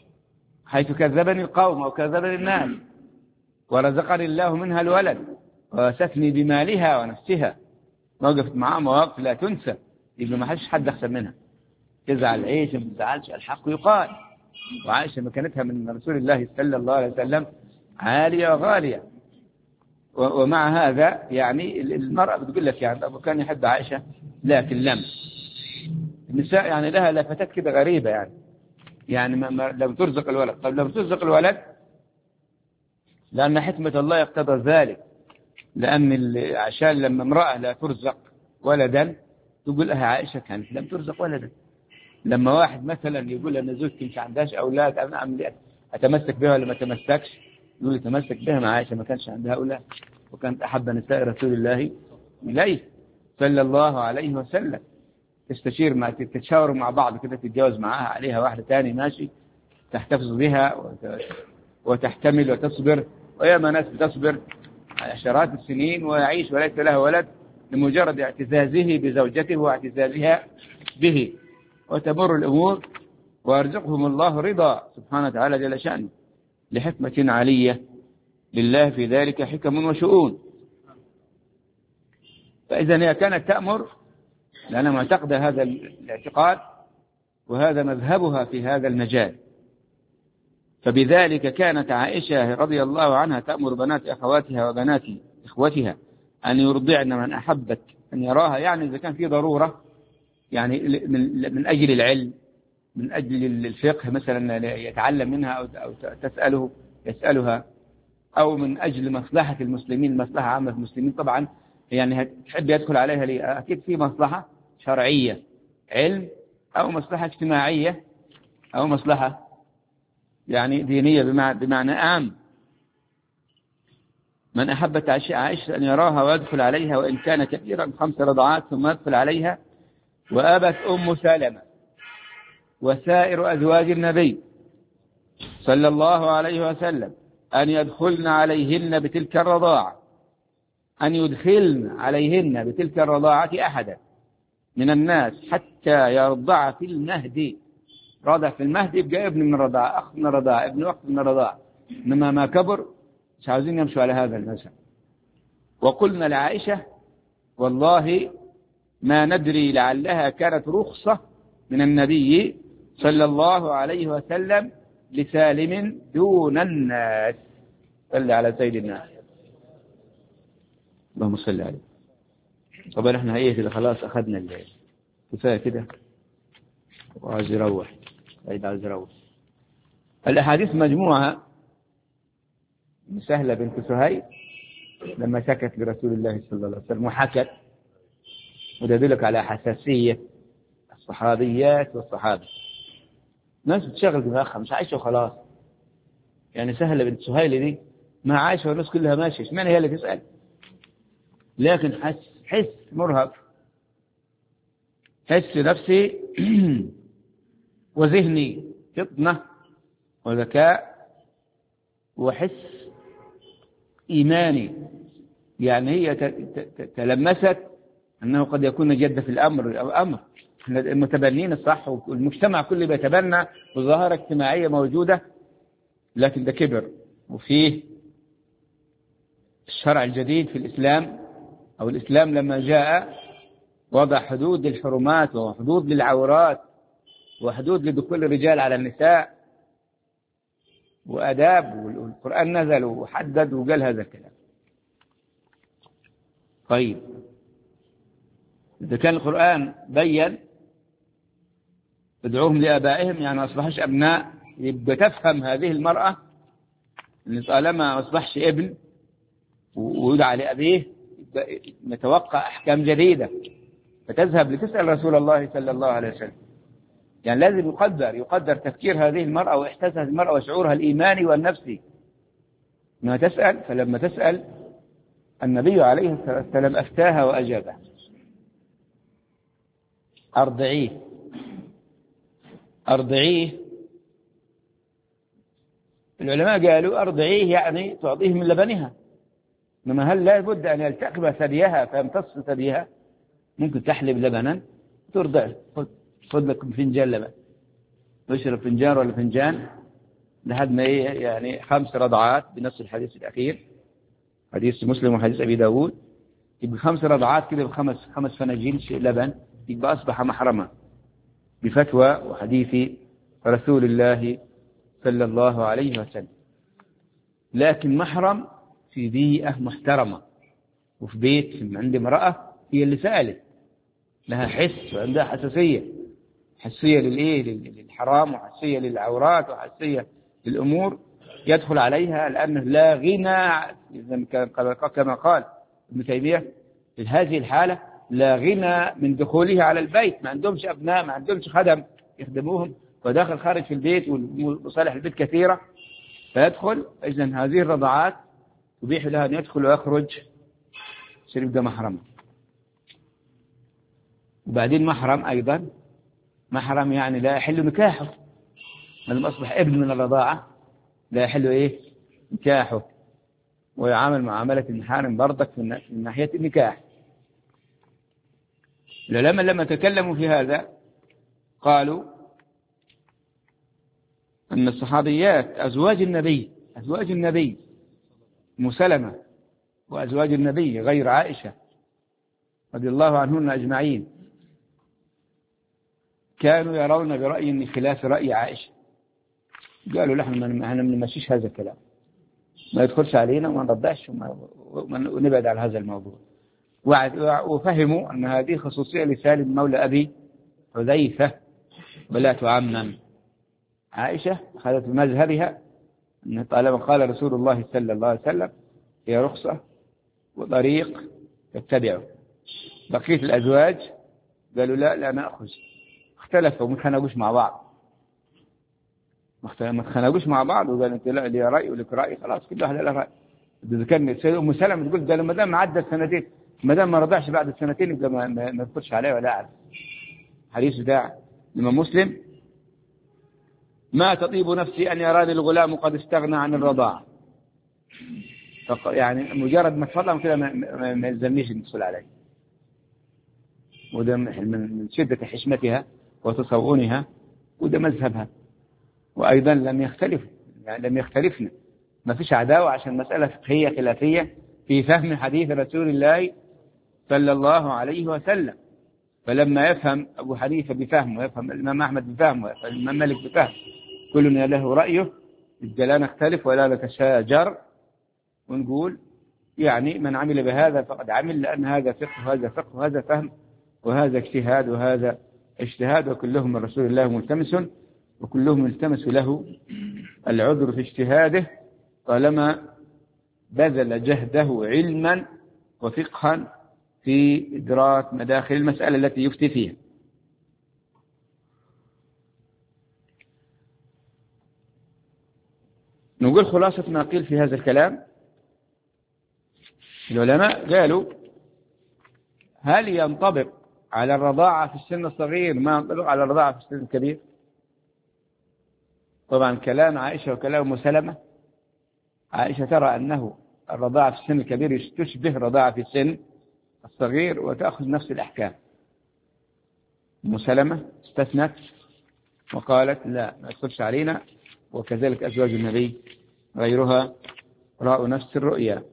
حيث كذبني القوم وكذبني الناس، ورزقني الله منها الولد، وستني بمالها ونفسها، وقفت معاه مواقف لا تنسى، يبقى ما حدش حد أحسن منها. تزعل عيش ما تزعلش، الحق يقال. وعائشة مكانتها من رسول الله صلى الله عليه وسلم عالية وغالية. ومع هذا يعني المرأة بتقول لك يعني أبو كان يحب عائشة لكن لم. النساء يعني لها لفتات كده غريبة يعني لم ترزق الولد. طب لم ترزق الولد لأن حكمة الله اقتضى ذلك، لأن عشان لما امرأة لا ترزق ولدا تقول لها عائشة كانت لم ترزق ولدا. لما واحد مثلا يقول أن زوجتي مش عندهاش أولاد أنا أعمل أتمسك بها ولا ما أتمسكش؟ يقول تمسك بها. مع عائشة ما كانش عندها أولاد، وكانت أحب نساء رسول الله إليه صلى الله عليه وسلم. تتشاوروا مع بعض كده، تتجاوز معاها عليها واحدة تاني ماشي، تحتفظ بها وتحتمل وتصبر. وياما ناس بتصبر عشرات السنين ويعيش وليس له ولد لمجرد اعتزازه بزوجته واعتزازها به، وتمر الأمور ويرزقهم الله رضا سبحانه وتعالى جل شأنه لحكمة عالية. لله في ذلك حكم وشؤون. فإذا هي كانت تأمر لأن معتقد هذا الاعتقاد وهذا مذهبها في هذا المجال. فبذلك كانت عائشة رضي الله عنها تأمر بنات أخواتها وبنات إخوتها أن يرضعن من أحبت أن يراها، يعني إذا كان في ضرورة يعني من أجل العلم، من أجل الفقه مثلا يتعلم منها أو يسألها، أو من أجل مصلحة المسلمين، مصلحة عامة المسلمين طبعا يعني تحب يدخل عليها لي أكيد في مصلحة شرعية علم، أو مصلحة اجتماعية، أو مصلحة يعني دينية بمعنى عام. من أحبت عائشة أن يراها ويدخل عليها وإن كان كبيرا 5 رضعات ثم يدخل عليها. وأبت أم سلمة وسائر أزواج النبي صلى الله عليه وسلم أن يدخلن عليهن بتلك الرضاعة، أن يدخلن عليهن بتلك الرضاعة أحدا من الناس حتى يرضع في المهد. رضع في المهد يبقى ابن من الرضاعة، أخ من الرضاعة، ابن أخت من الرضاعة، إنما ما كبر مش عاوزين يمشوا على هذا المثل. وقلنا لعائشة والله ما ندري لعلها كانت رخصة من النبي صلى الله عليه وسلم لسالم دون الناس. صلى على سيد الناس اللهم صل عليه. طبعا احنا هي كده خلاص أخذنا الليل كفاية كده وعايز يروح. عايز يروح. الأحاديث مجموعة. سهلة بنت سهيل لما شكت لرسول الله صلى الله عليه وسلم وحكت، وتدلك على حساسية الصحابيات والصحابة. ناس بتشغل دماغها مش عايشة وخلاص. يعني سهلة بنت سهيل دي ما عايشة والناس كلها ماشية، اشمعنى هي اللي تسأل؟ لكن حس مرهق، حس نفسي وذهني، فطنة وذكاء وحس إيماني. يعني هي تلمست أنه قد يكون جد في الأمر أو أمر. المتبنين الصح والمجتمع كله بيتبنى وظاهرة اجتماعية موجودة، لكن ده كبر. وفيه الشرع الجديد في الإسلام، أو الإسلام لما جاء وضع حدود للحرمات وحدود للعورات وحدود لدخول الرجال على النساء وأداب، والقرآن نزل وحدد وقال هذا الكلام. طيب إذا كان القرآن بيّن ادعوهم لآبائهم يعني ما أصبحش أبناء، يبقى تفهم هذه المرأة أن طالما ما أصبحش ابن ويدعى لأبيه نتوقع أحكام جديدة، فتذهب لتسأل رسول الله صلى الله عليه وسلم. يعني لازم يقدر تفكير هذه المرأة وإحساس هذه المرأة وشعورها الإيماني والنفسي ما تسأل. فلما تسأل النبي عليه الصلاة والسلام أفتاها وأجابها. أرضعيه. العلماء قالوا أرضعيه يعني تعطيه من لبنها، إنما هل لا بد أن يلتقم ثديها فيمتص ثديها؟ ممكن تحلب لبنا ترضع، خذ لك فنجان لبن، تشرب فنجان ولا فنجان لحد ما يعني 5 رضعات بنفس الحديث الأخير. حديث مسلم وحديث أبي داود، يبقى 5 رضعات كده خمس فناجين لبن، يبقى أصبح محرما بفتوى وحديث رسول الله صلى الله عليه وسلم. لكن محرم في بيئة محترمة، وفي بيت عند امرأة هي اللي سألت، لها حس وعندها حسية للحرام، وحسية للعورات، وحسية للأمور، يدخل عليها لأنه لا غنى كما قال ابن تيمية في هذه الحالة، لا غنى من دخوله على البيت، ما عندهمش أبناء، ما عندهمش خدم يخدموهم، وداخل خارج في البيت، ومصالح البيت كثيرة، فيدخل. إذن هذه الرضعات تبيح لها أن يدخل ويخرج، يصير يبقى محرم. وبعدين محرم أيضا، محرم يعني لا يحل نكاحه، لما أصبح ابن من الرضاعة لا يحل نكاحه، ويعامل معاملة المحارم برضك من ناحية النكاح. العلماء لما تكلموا في هذا قالوا أن الصحابيات أزواج النبي مسلمة، وأزواج النبي غير عائشة رضي الله عنهن أجمعين، كانوا يرون برأي من خلاف رأي عائشة. قالوا نحن ما نمشيش هذا الكلام، ما يدخلش علينا وما نرضعش ونبعد عن هذا الموضوع. وفهموا أن هذه خصوصية لسالم مولى أبي حذيفة ولا تعمم. عائشة أخذت بمذهبها أن طالما قال رسول الله صلى الله عليه وسلم هي رخصة وطريق تتبعه. بقية الأزواج قالوا لا نأخذ. اختلفوا وما تخانقوش مع بعض، وقالوا أنت لا لي رأي ولك رأي، خلاص كل واحد له رأي. إذا كان سيدة أم سلمة تقول ده ما دام عدى السنتين، ما دام ما رضعش بعد السنتين يبقى ما يدخلش عليه ولا أعرف. حديث داع الإمام مسلم: ما تطيب نفسي أن يراني الغلام قد استغنى عن الرضاعة. يعني مجرد ما تفضل كده ما يلزمنيش ندخل عليه. وده من شدة حشمتها وتصونها، وده مذهبها. وأيضا لم يختلفنا، ما فيش عداوة عشان مسألة فقهية خلافية في فهم حديث رسول الله صلى الله عليه وسلم. فلما يفهم أبو حنيفة بفهم، ويفهم الإمام أحمد بفهم، ويفهم الإمام مالك بفهم، كلنا له رأيه، لا نختلف ولا نتشاجر، ونقول يعني من عمل بهذا فقد عمل، لأن هذا فقه وهذا فقه وهذا فهم وهذا اجتهاد وهذا اجتهاد، وكلهم من رسول الله ملتمس، وكلهم يلتمس له العذر في اجتهاده طالما بذل جهده علما وفقها في إدراك مداخل المسألة التي يفتي فيها. نقول خلاصة ما قيل في هذا الكلام: العلماء قالوا هل ينطبق على الرضاعة في السن الصغير ما ينطبق على الرضاعة في السن الكبير؟ طبعا كلام عائشة وكلام مسلمة، عائشة ترى أنه الرضاعة في السن الكبير تشبه رضاعة في السن الصغير وتأخذ نفس الأحكام. مسلمة استثنت وقالت لا، ما يدخلش علينا، وكذلك أزواج النبي غيرها رأوا نفس الرؤيا.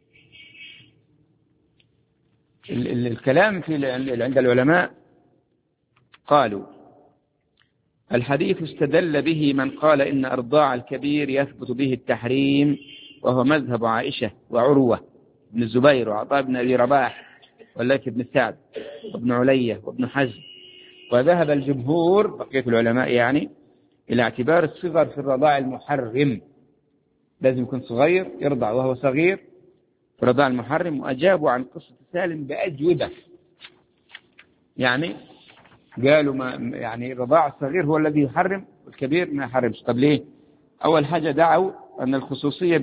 الكلام عند العلماء قالوا الحديث استدل به من قال إن أرضاع الكبير يثبت به التحريم، وهو مذهب عائشة وعروة بن الزبير وعطاء بن أبي رباح والليث بن سعد وابن علية وابن حزم. وذهب الجمهور بقية العلماء يعني إلى اعتبار الصغر في الرضاع المحرم، لازم يكون صغير يرضع وهو صغير في الرضاع المحرم. وأجابوا عن قصة سالم بأجوبة، يعني قالوا يعني الرضاع الصغير هو الذي يحرم والكبير ما يحرمش. طب ليه؟ أول حاجة دعوا أن الخصوصية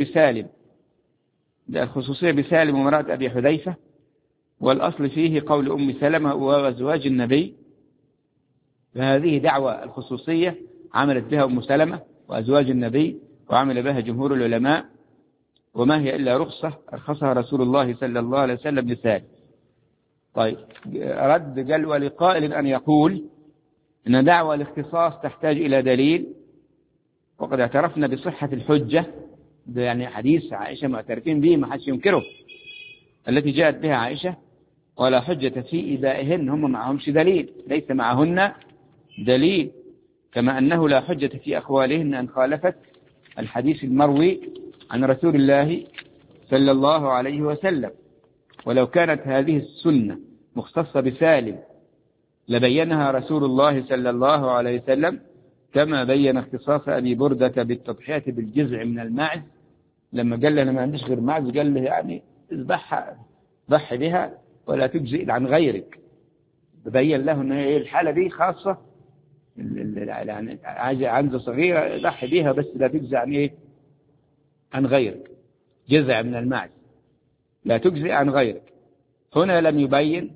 بسالم ومرأة أبي حذيفة، والأصل فيه قول أم سلمة وأزواج النبي، فهذه دعوة الخصوصية عملت بها أم سلمة وأزواج النبي، وعمل بها جمهور العلماء، وما هي إلا رخصة أرخصها رسول الله صلى الله عليه وسلم لسالم. طيب رد قال ولقائل أن يقول إن دعوة الاختصاص تحتاج إلى دليل، وقد اعترفنا بصحة الحجة ده يعني حديث عائشة معترفين به ما حدش ينكره، التي جاءت بها عائشة، ولا حجة في إبائهن، هم معهمش دليل، ليس معهن دليل، كما أنه لا حجة في أقوالهن أن خالفت الحديث المروي عن رسول الله صلى الله عليه وسلم. ولو كانت هذه السنة مختصة بسالم لبينها رسول الله صلى الله عليه وسلم، كما بين اختصاص أبي بردة بالتضحية بالجزع من الماعز، لما قال له أنا ما عنديش غير معز، قال له يعني اذبحها، ضحي بها ولا تجزئ عن غيرك، ببين له أن الحالة دي خاصة، يعني عنزة صغيرة ضحي بها بس لا تجزئ عن إيه؟ عن غيرك، جزع من الماعز لا تجزئ عن غيرك. هنا لم يبين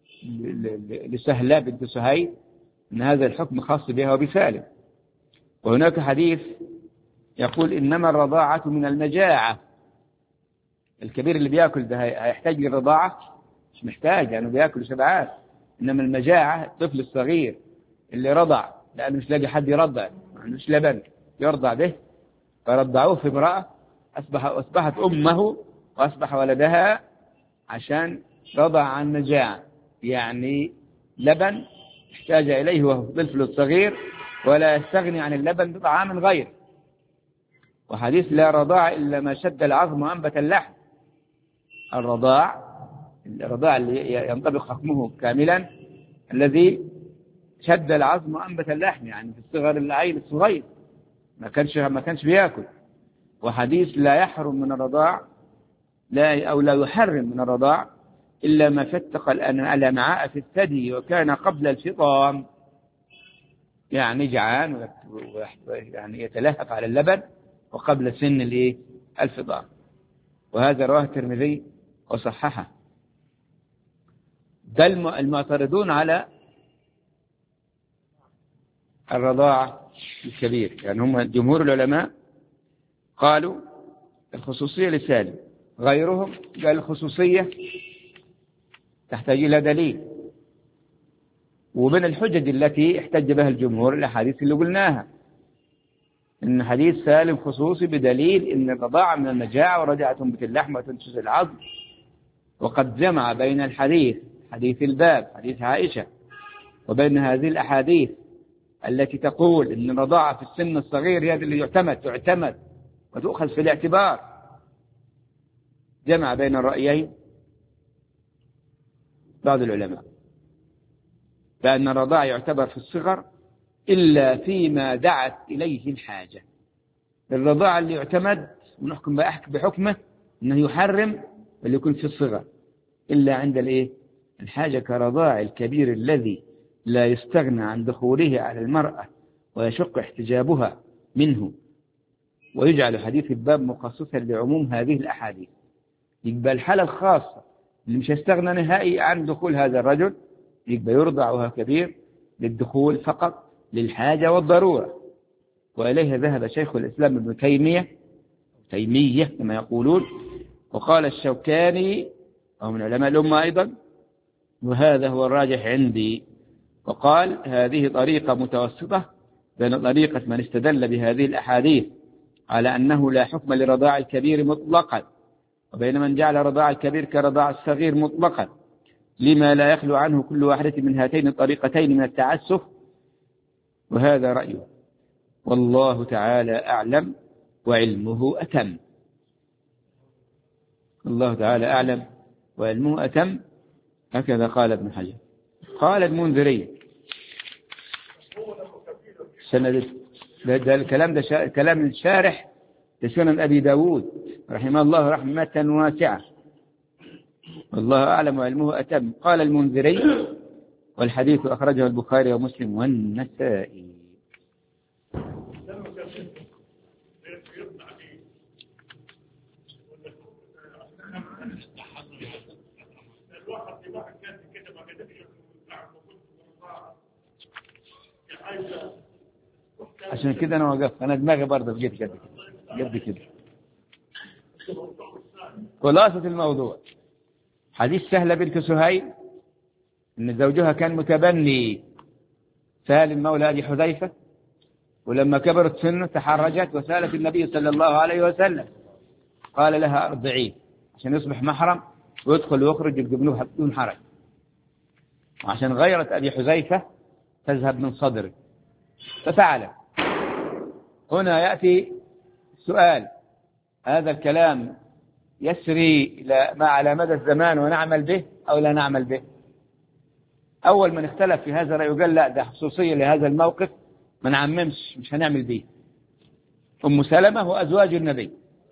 لسهلة بنت سهيل أن هذا الحكم خاص بها وبسالم. وهناك حديث يقول إنما الرضاعة من المجاعة، الكبير اللي بيأكل ده هيحتاج للرضاعة؟ مش محتاج، يعني بيأكل شبعان. إنما المجاعة الطفل الصغير اللي رضع لأنه مش لاقي حد يرضع، ما عندوش لبن يرضع به، فرضعوه في امرأة أصبحت أمه وأصبح ولدها عشان رضع عن مجاعة، يعني لبن احتاج إليه وهو الطفل الصغير، ولا يستغني عن اللبن بطعام غير. وحديث لا رضاع إلا ما شد العظم وأنبت اللحم، الرضاع اللي ينطبق حكمه كاملا الذي شد العظم وأنبت اللحم، يعني في الصغر العيل الصغير ما كانش بياكل. وحديث لا يحرم من الرضاع لا يحرم من الرضاع إلا ما فتق الأمعاء في الثدي وكان قبل الفطام، يعني جعان يعني يتلهف على اللبن وقبل سن الفطام. وهذا رواه الترمذي وصححه. ده المعترضون على الرضاعة الكبير، يعني هم جمهور العلماء قالوا الخصوصية لسالم، غيرهم قال الخصوصية تحتاج إلى دليل. ومن الحجج التي احتج بها الجمهور الأحاديث اللي قلناها، إن حديث سالم خصوصي بدليل إن الرضاعة من المجاعة ورجعة تنبت اللحم وتنشز العظم. وقد جمع بين الحديث، حديث الباب حديث عائشة، وبين هذه الأحاديث التي تقول إن الرضاعة في السن الصغير هي اللي تعتمد وتؤخذ في الاعتبار، جمع بين الرأيين بعض العلماء بأن الرضاعة يعتبر في الصغر إلا فيما دعت إليه الحاجة. الرضاعة اللي يعتمد ونحكم بحكمه أنه يحرم اللي يكون في الصغر إلا عند الحاجة، كرضاع الكبير الذي لا يستغنى عن دخوله على المرأة ويشق احتجابها منه. ويجعل حديث الباب مخصصا لعموم هذه الأحاديث، يبقى الحالة الخاصة اللي مش يستغنى نهائي عن دخول هذا الرجل يبقى يرضع وهو كبير للدخول فقط للحاجة والضرورة. وإليها ذهب شيخ الإسلام ابن تيمية كما يقولون، وقال الشوكاني وهو من علماء الأمة أيضا، وهذا هو الراجح عندي. وقال هذه طريقة متوسطة بين طريقة من استدل بهذه الأحاديث على أنه لا حكم لرضاع الكبير مطلقا، وبين من جعل رضاع الكبير كرضاع الصغير مطلقا، لما لا يخلو عنه كل واحدة من هاتين الطريقتين من التعسف. وهذا رأيه، والله تعالى أعلم وعلمه أتم. الله تعالى أعلم وعلمه أتم، هكذا قال ابن حجر. قال المنذري ده الكلام ده كلام الشارح لسنن أبي داود رحمه الله رحمة واسعة، والله أعلم وعلمه أتم. قال المنذري والحديث أخرجه البخاري ومسلم والنسائي. عشان كده أنا وقفت، أنا دماغي برضه بقيت قد كده. خلاصة الموضوع حديث سهلة بنت سهيل إن زوجها كان متبني سالم مولى أبي حذيفة، ولما كبرت سنه تحرجت وسالت النبي صلى الله عليه وسلم قال لها ارضعيه عشان يصبح محرم ويدخل ويخرج الجبنوب بدون حرج، وعشان غيرت أبي حذيفة تذهب من صدره ففعل. هنا يأتي سؤال: هذا الكلام يسري ما على مدى الزمان ونعمل به أو لا نعمل به؟ أول من اختلف في هذا الرأي وقال لا ده خصوصية لهذا الموقف ما نعممش مش هنعمل به أم سلمة وأزواج النبي،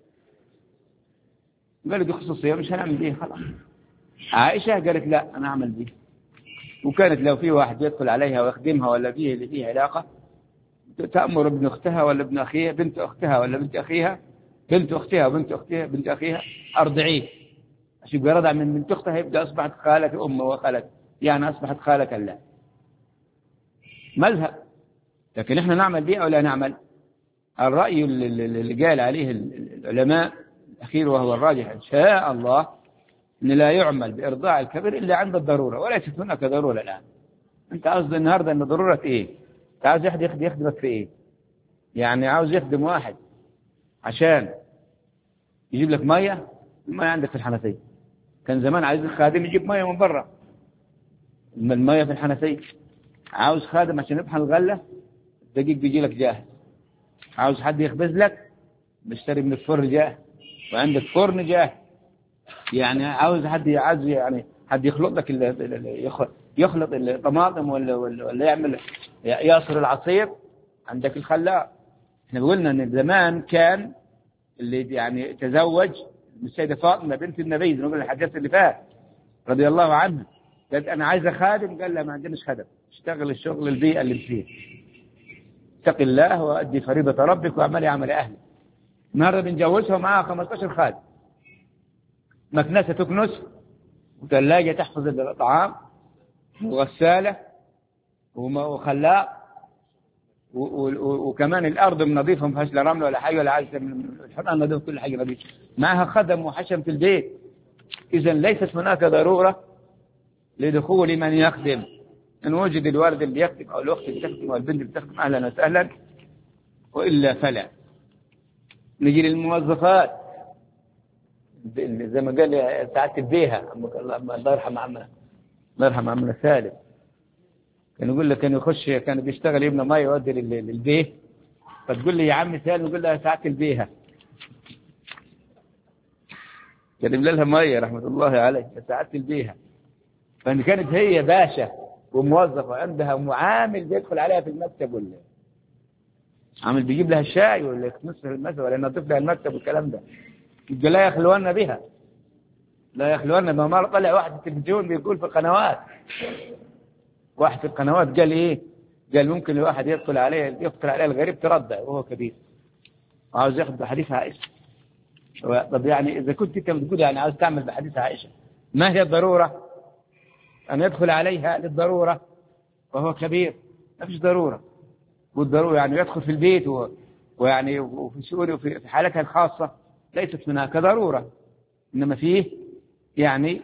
قالوا دي خصوصية مش هنعمل به خلاص. عائشة قالت لا أنا أعمل به، وكانت لو في واحد يدخل عليها ويخدمها ولا فيه اللي فيه علاقة تأمر ابن أختها ولا ابن أخيها، بنت أختها ولا بنت أخيها، بنت أختها وبنت أختها بنت أخيها أرضعيه، عشان يبقى رضع من بنت أختها يبدأ أصبحت خالة أمه وخالة، يعني أصبحت خالة الله. مذهب، لكن إحنا نعمل به أو لا نعمل؟ الرأي اللي قال عليه العلماء الأخير وهو الراجح إن شاء الله أن لا يعمل بإرضاع الكبير إلا عند الضرورة، وليست هناك ضرورة الآن. أنت قصد النهاردة أن ضرورة إيه؟ أنت عاوز يخدمك في إيه؟ يعني عاوز يخدم واحد عشان يجيب لك مية، المية عندك في الحنفية. كان زمان عايز الخادم يجيب مية من برا، المية في الحنفية. عاوز خادم عشان يطحن الغلة، الدقيق بيجي لك جاهز. عاوز حد يخبز لك، بيشتري من الفرن جاهز، وعندك فرن جاهز. يعني عاوز حد يعني حد يخلط لك يخلط الطماطم ولا يعمل يعصر العصير، عندك الخلاط. احنا قلنا ان زمان كان اللي يعني تزوج السيدة فاطمة بنت النبي، نقول الحديث اللي فات رضي الله عنها، قالت انا عايزه خادم، قال لها ما عندناش خادم، اشتغل الشغل البيئة اللي فيه، اتق الله وأدي فريضة ربك واعملي عمل أهلك. النهارده بنجوزها معاها 15 خادم، مكنسة تكنس، وثلاجة تحفظ الطعام، وغسالة وخلاق، وكمان الأرض نظيفة ما فيهاش لا رمل ولا حاجة ولا عايزة الحرام نظيف، كل حاجة نظيفة، معها خدم وحشم في البيت. إذا ليست هناك ضرورة لدخول من يخدم. إن وجد الوالد اللي يخدم أو الأخت اللي تخدم أو البنت اللي تخدم أهلا وسهلا، وإلا فلا. نجي للموظفات زي ما قال سعادة البيها، الله يرحم عمنا، الله يرحم عمنا سالم، كان يقول لك كان يخش كان بيشتغل يبنى ماء يودي للبيه، فتقول لي يا عم سالم، يقول لها سعادة البيها، كان يملى لها مية رحمة الله عليه سعادة البيها. فإن كانت هي باشا وموظفة عندها معامل بيدخل عليها في المكتب، ولا عامل بيجيب لها الشاي ولا يكنس لها المسا ولا ينظف لها المكتب والكلام ده، يبقى لا يخلون بها، لا يخلون بها. ما طلع واحد في التلفزيون بيقول في القنوات، واحد في القنوات قال ايه؟ قال ممكن الواحد يدخل عليه الغريب ترضع وهو كبير وعاوز ياخذ بحديث عائشة. طب يعني إذا كنت أنت بتقول يعني عاوز تعمل بحديث عائشة، ما هي الضرورة أن يدخل عليها للضرورة وهو كبير؟ ما فيش ضرورة. والضرورة يعني يدخل في البيت ويعني وفي شؤونه في حالتها الخاصة ليست هناك ضرورة، إنما فيه يعني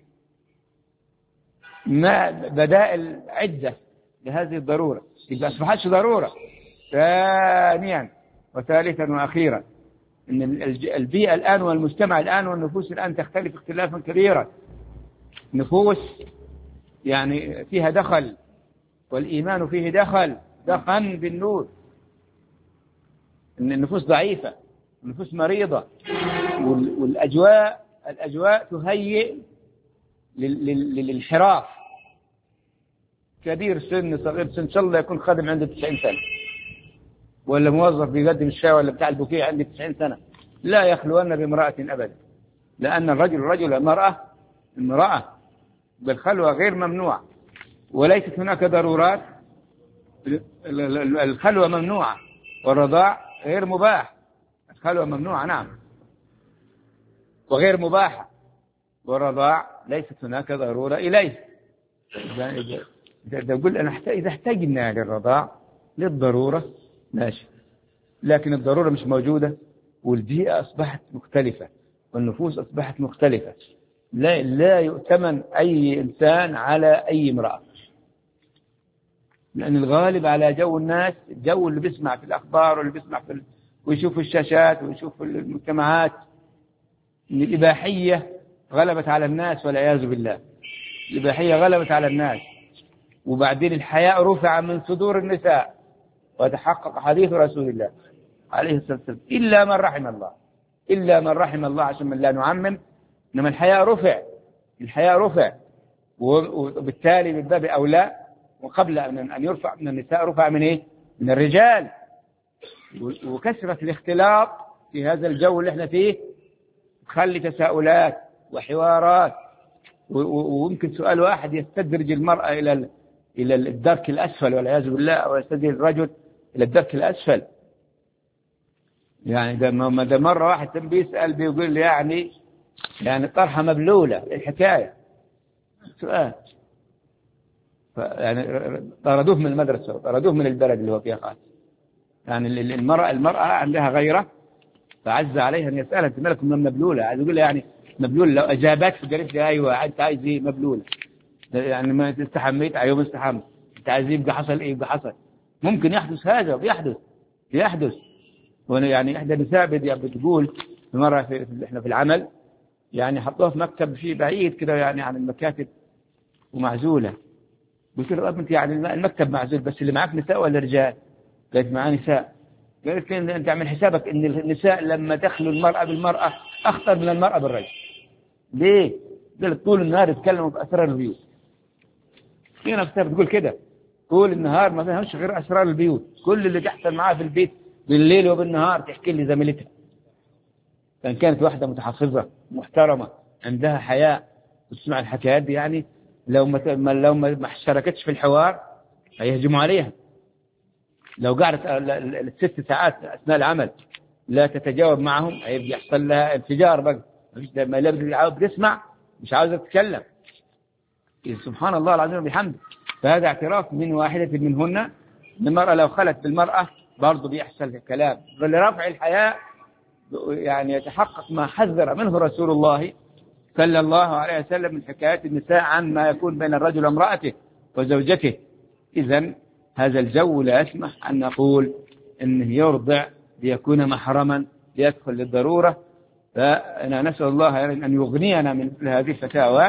ما بدائل عدة لهذه الضرورة، إذا أصبحتش ضرورة. ثانيا وثالثا وأخيرا، إن البيئة الآن والمجتمع الآن والنفوس الآن تختلف اختلافا كبيرا. نفوس يعني فيها دخل، والإيمان فيه دخن بالنور. إن النفوس ضعيفة، النفوس مريضة، والأجواء تهيئ للانحراف. كبير سن صغير سن، إن شاء الله يكون خادم عنده 90 سنة، ولا موظف بيقدم الشاي ولا بتاع البوكيه عنده 90 سنة، لا يخلون بامرأة أبدا، لأن الرجل رجل، المرأة امرأة، بالخلوة غير ممنوع، وليست هناك ضرورات. الخلوة ممنوعة والرضاع غير مباح. الخلوة ممنوعة نعم وغير مباحة، والرضاع ليست هناك ضرورة إليه. إذا قلت أنا إذا احتاجنا للرضاع للضرورة ماشي، لكن الضرورة مش موجودة، والبيئة أصبحت مختلفة، والنفوس أصبحت مختلفة. لا يؤتمن أي إنسان على أي امرأة، لأن الغالب على جو الناس، الجو اللي بيسمع في الأخبار واللي بيسمع ويشوف الشاشات ويشوف المجتمعات، إن الإباحية غلبت على الناس والعياذ بالله. الإباحية غلبت على الناس، وبعدين الحياء رفع من صدور النساء، وتحقق حديث رسول الله عليه الصلاة والسلام إلا من رحم الله، إلا من رحم الله، عشان لا نعمم، إنما الحياء رفع، الحياء رفع، وبالتالي من باب أولى وقبل أن يرفع من النساء رفع من إيه؟ من الرجال. وكثرة الاختلاط في هذا الجو اللي احنا فيه تخلي تساؤلات وحوارات، ويمكن سؤال واحد يستدرج المرأة إلى الدرك الأسفل والعياذ بالله، أو يستدرج الرجل إلى الدرك الأسفل. يعني ده مرة واحد كان بيسأل بيقول لي يعني طرحة مبلولة الحكاية سؤال، يعني طردوه من المدرسة، طردوه من البلد اللي هو فيها خالص. يعني المرأة عندها غيرة، فعز عليها أن يسألها أنت مالك من مبلولة، عايز يقول لها يعني مبلولة، لو أجابت قالت لي أيوة أنت عايز إيه مبلولة، يعني ما استحميت أيوة ما استحمت، أنت عايز يبقى حصل إيه يبقى حصل. ممكن يحدث هذا وبيحدث. وأنا يعني إحدى النساء بتقول في مرة إحنا في العمل، يعني حطوها في مكتب شيء بعيد كده يعني عن المكاتب ومعزولة. قلت له أنت يعني المكتب معزول بس اللي معك نساء ولا رجال؟ قالت معاه نساء. قالت لي أنت عامل حسابك إن النساء لما تخلو المرأة بالمرأة أخطر من المرأة بالرجل. ليه؟ قالت طول النهار يتكلموا في أسرار البيوت. في نفسها بتقول كده، طول النهار ما فيهمش غير أسرار البيوت، كل اللي تحصل معاها في البيت بالليل وبالنهار تحكي لي زميلتها. كانت واحدة متحفظة محترمة عندها حياء تسمع الحكايات دي، يعني لو ما شاركتش في الحوار هيهجموا عليها. لو قعدت الست ساعات أثناء العمل لا تتجاوب معهم يحصل لها انفجار بقى، ما لا عاوز تسمع مش عاوزة تتكلم. سبحان الله العظيم وبحمده. فهذا اعتراف من واحدة منهن ان المرأة لو خلت بالمرأة برضه بيحصل كلام. لرفع الحياء يعني يتحقق ما حذر منه رسول الله صلى الله عليه وسلم من حكايات النساء عن ما يكون بين الرجل وامرأته وزوجته. إذن هذا الجو لا يسمح أن نقول إنه يرضع ليكون محرما ليدخل للضرورة. فأنا نسأل الله أن يغنينا من هذه الفتاوى،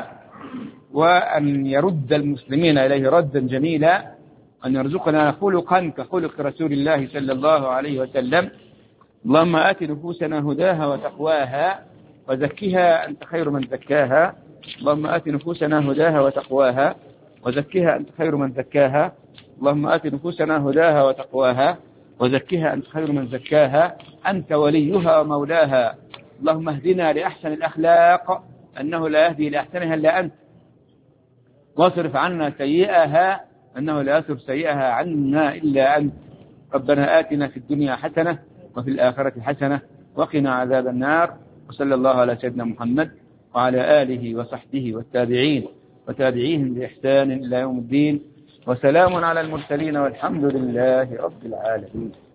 وأن يرد المسلمين إليه ردا جميلا، أن يرزقنا خلقا كخلق رسول الله صلى الله عليه وسلم. اللهم آت نفوسنا هداها وتقواها وزكها أنت خير من زكاها. اللهم آت نفوسنا هداها وتقواها وزكها أنت خير من زكاها. اللهم آت نفوسنا هداها وتقواها وزكها أنت خير من زكاها، أنت وليها ومولاها. اللهم اهدنا لأحسن الأخلاق أنه لا يهدي لأحسنها إلا أنت، واصرف عنا سيئها أنه لا يصرف سيئها عنا إلا أنت. ربنا آتنا في الدنيا حسنة وفي الآخرة حسنة وقنا عذاب النار. وصلى الله على سيدنا محمد وعلى آله وصحبه والتابعين وتابعيهم بإحسان إلى يوم الدين، وسلام على المرسلين والحمد لله رب العالمين.